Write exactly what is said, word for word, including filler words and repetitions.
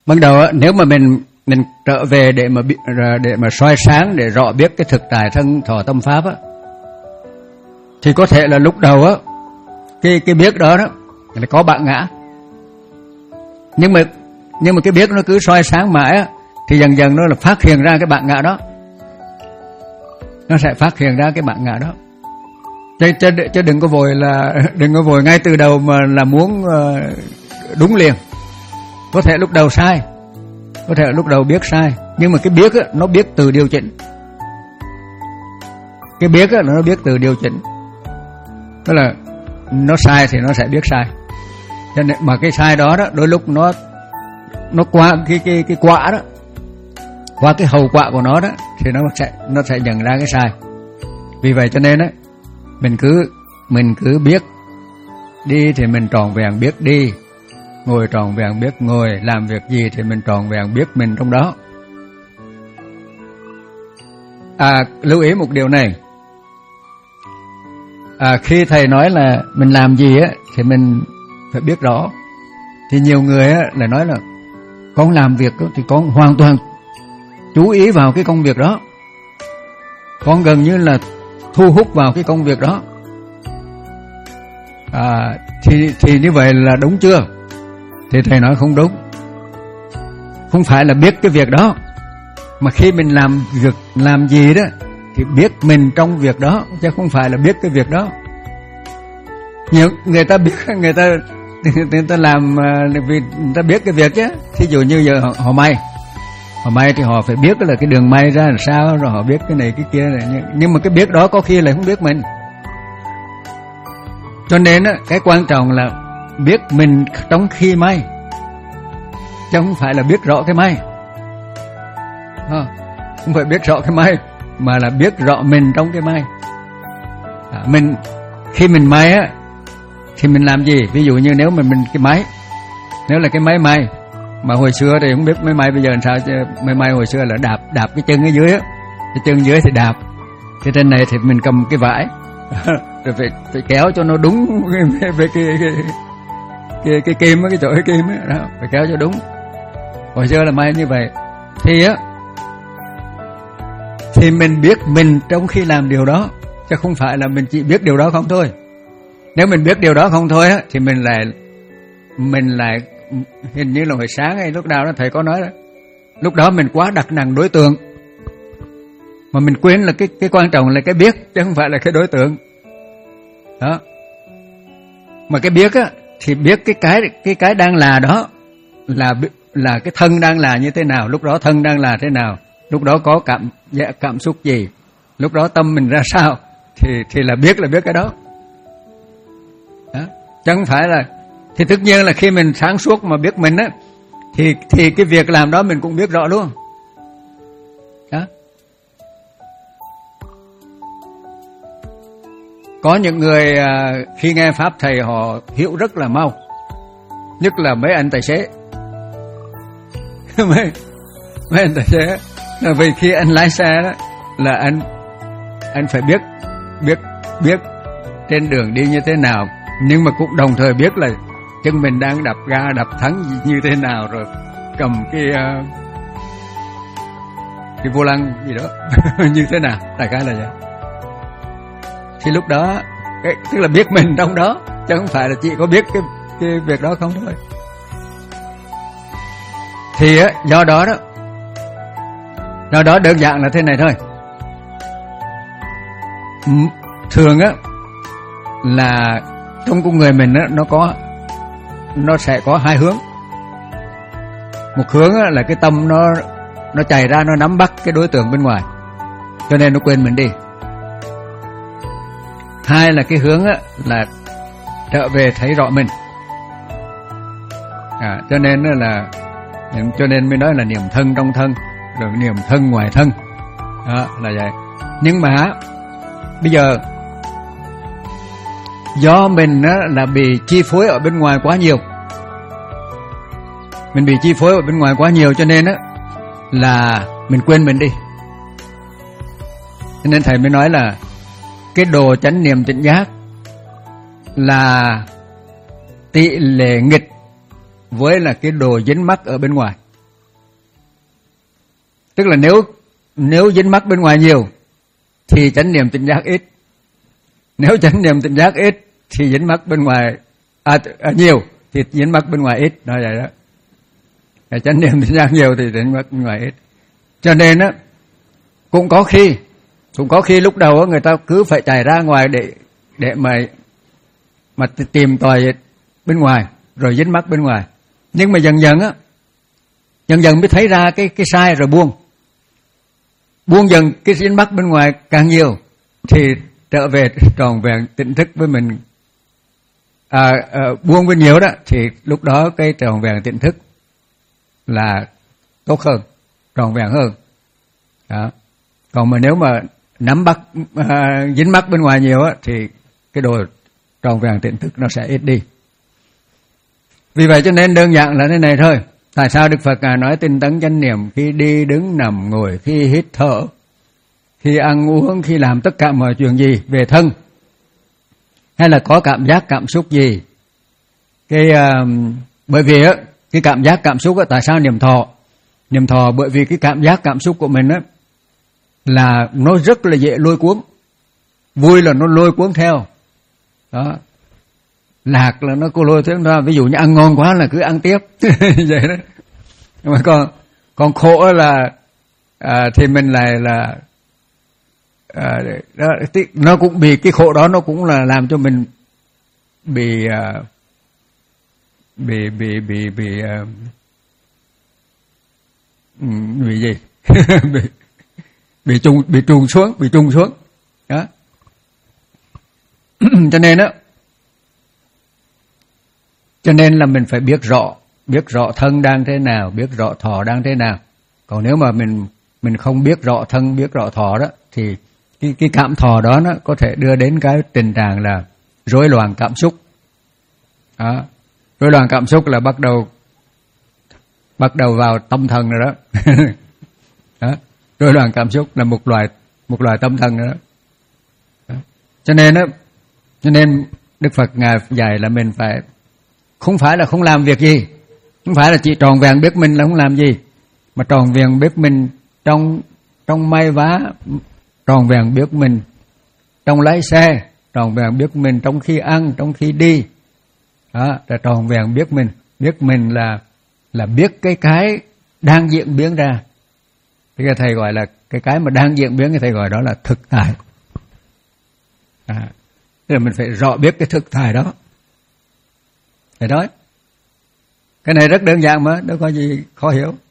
Ban đầu á, nếu mà mình mình trở về để mà để mà soi sáng, để rõ biết cái thực tại thân thọ tâm pháp á, thì có thể là lúc đầu á, cái cái biết đó đó là có bạn ngã, nhưng mà nhưng mà cái biết nó cứ soi sáng mãi á, thì dần dần nó là phát hiện ra cái bạn ngã đó, nó sẽ phát hiện ra cái bạn ngã đó. Chứ, chứ, chứ đừng có vội là đừng có vội ngay từ đầu mà là muốn đúng liền. Có thể lúc đầu sai, có thể lúc đầu biết sai, nhưng mà cái biết á, nó biết từ điều chỉnh. Cái biết á, nó biết từ điều chỉnh, tức là nó sai thì nó sẽ biết sai. Cho nên mà cái sai đó đó, đôi lúc nó nó qua cái cái cái quả đó, qua cái hậu quả của nó đó, thì nó sẽ nó sẽ nhận ra cái sai. Vì vậy cho nên á, mình cứ mình cứ biết đi thì mình tròn vẹn biết đi, ngồi tròn vẹn biết ngồi, làm việc gì thì mình tròn vẹn biết mình trong đó. À, lưu ý một điều này. À, khi thầy nói là mình làm gì á thì mình phải biết rõ, thì nhiều người á lại nói là con làm việc đó, thì con hoàn toàn chú ý vào cái công việc đó, con gần như là thu hút vào cái công việc đó. À, thì thì như vậy là đúng chưa? Thì thầy nói không đúng. Không phải là biết cái việc đó, mà khi mình làm việc làm gì đó thì biết mình trong việc đó, chứ không phải là biết cái việc đó. Nhiều người ta biết, người ta người ta làm vì người ta biết cái việc chứ. Thí dụ như giờ họ, họ may, họ may thì họ phải biết là cái đường may ra làm sao, rồi họ biết cái này cái kia này. Nhưng mà cái biết đó có khi lại không biết mình. Cho nên cái quan trọng là biết mình trong khi may, chứ không phải là biết rõ cái may. Không phải biết rõ cái may, mà là biết rõ mình trong cái may. À, mình khi mình may á thì mình làm gì? Ví dụ như nếu mà mình cái máy, nếu là cái máy may mà hồi xưa thì không biết máy may bây giờ làm sao, chứ máy may hồi xưa là đạp đạp cái chân ở dưới á, cái chân dưới thì đạp, cái trên này thì mình cầm cái vải rồi phải, phải kéo cho nó đúng về cái cái cái, cái, cái kim á, cái chỗ cái kim á, đó, phải kéo cho đúng. Hồi xưa là may như vậy. Thì á thì mình biết mình trong khi làm điều đó, chứ không phải là mình chỉ biết điều đó không thôi. Nếu mình biết điều đó không thôi á, thì mình lại mình lại hình như là hồi sáng hay lúc nào đó thầy có nói đó, lúc đó mình quá đặt nặng đối tượng, mà mình quên là cái cái quan trọng là cái biết, chứ không phải là cái đối tượng. Đó. Mà cái biết á thì biết cái cái cái cái đang là đó là là cái thân đang là như thế nào, lúc đó thân đang là thế nào, lúc đó có cảm cảm xúc gì, lúc đó tâm mình ra sao, thì thì là biết là biết cái đó. Đó. Chứ không phải là, thì tất nhiên là khi mình sáng suốt mà biết mình á, thì thì cái việc làm đó mình cũng biết rõ luôn. Đó. Có những người khi nghe pháp thầy họ hiểu rất là mau, nhất là mấy anh tài xế. mấy mấy anh tài xế là vì khi anh lái xe đó là anh anh phải biết biết biết trên đường đi như thế nào, nhưng mà cũng đồng thời biết là chân mình đang đập ga đập thắng như thế nào, rồi cầm cái uh, cái vô lăng gì đó như thế nào, đại khái là vậy. Thì lúc đó cái, tức là biết mình trong đó, chứ không phải là chỉ có biết cái cái việc đó không thôi. Thì á, do đó đó do đó đơn giản là thế này thôi. Thường á là trong con người mình á, nó có nó sẽ có hai hướng. Một hướng á, là cái tâm nó nó chạy ra, nó nắm bắt cái đối tượng bên ngoài, cho nên nó quên mình đi. Hai là cái hướng á, là trở về thấy rõ mình. À, cho nên là cho nên mới nói là niệm thân trong thân, rồi niệm thân ngoài thân. Đó là vậy. Nhưng mà bây giờ do mình á, là bị chi phối ở bên ngoài quá nhiều, mình bị chi phối ở bên ngoài quá nhiều, cho nên á là mình quên mình đi. Cho nên thầy mới nói là cái đồ chánh niệm tỉnh giác là tỷ lệ nghịch với là cái đồ dính mắc ở bên ngoài. Tức là nếu nếu dính mắc bên ngoài nhiều thì chánh niệm tỉnh giác ít. Nếu chánh niệm tỉnh giác ít thì dính mắc bên ngoài à, à, nhiều thì dính mắc bên ngoài ít, nói vậy đó. Cái chánh niệm tỉnh giác nhiều thì dính mắc bên ngoài ít. Cho nên á cũng có khi cũng có khi lúc đầu á người ta cứ phải chạy ra ngoài để để mà mà tìm tòi bên ngoài rồi dính mắc bên ngoài. Nhưng mà dần dần á dần dần mới thấy ra cái cái sai rồi buông. Buông dần cái dính mắc bên ngoài càng nhiều thì trở về tròn vẹn tỉnh thức với mình. À, à, buông bên nhiều đó thì lúc đó cái tròn vẹn tỉnh thức là tốt hơn, tròn vẹn hơn. Đó. Còn mà nếu mà nắm bắt à, dính mắc bên ngoài nhiều á thì cái đồ tròn vẹn tỉnh thức nó sẽ ít đi. Vì vậy cho nên đơn giản là thế này thôi. Tại sao Đức Phật Ngài nói tinh tấn chánh niệm khi đi đứng nằm ngồi, khi hít thở, khi ăn uống, khi làm tất cả mọi chuyện gì về thân, hay là có cảm giác cảm xúc gì? Cái uh, bởi vì á cái cảm giác cảm xúc á, tại sao niệm thọ? Niệm thọ bởi vì cái cảm giác cảm xúc của mình á là nó rất là dễ lôi cuốn. Vui là nó lôi cuốn theo. Đó. Lạc là nó cô lôi theo ra, ví dụ như ăn ngon quá là cứ ăn tiếp. Vậy đó. Nhưng mà còn còn khổ là à, thì mình lại là à, đó, nó cũng bị cái khổ đó, nó cũng là làm cho mình bị à, bị bị bị bị à, bị gì? bị bị trùng bị trùng xuống, bị trùng xuống. Đó. Cho nên đó Cho nên là mình phải biết rõ, biết rõ thân đang thế nào, biết rõ thọ đang thế nào. Còn nếu mà mình mình không biết rõ thân, biết rõ thọ đó thì cái cái cảm thọ đó nó có thể đưa đến cái tình trạng là rối loạn cảm xúc. Đó. Rối loạn cảm xúc là bắt đầu bắt đầu vào tâm thần rồi đó. Đó. Rối loạn cảm xúc là một loại một loại tâm thần rồi đó. Đó. Cho nên đó, cho nên Đức Phật Ngài dạy là mình phải không phải là không làm việc gì, không phải là chỉ tròn vẹn biết mình là không làm gì, mà tròn vẹn biết mình trong trong may vá, tròn vẹn biết mình trong lái xe, tròn vẹn biết mình trong khi ăn, trong khi đi. Đó, là tròn vẹn biết mình, biết mình là là biết cái cái đang diễn biến ra. Cái thầy gọi là cái cái mà đang diễn biến, cái thầy gọi đó là thực tại. À, tức là mình phải rõ biết cái thực tại đó. Thế đó. Cái này rất đơn giản mà, đâu có gì khó hiểu.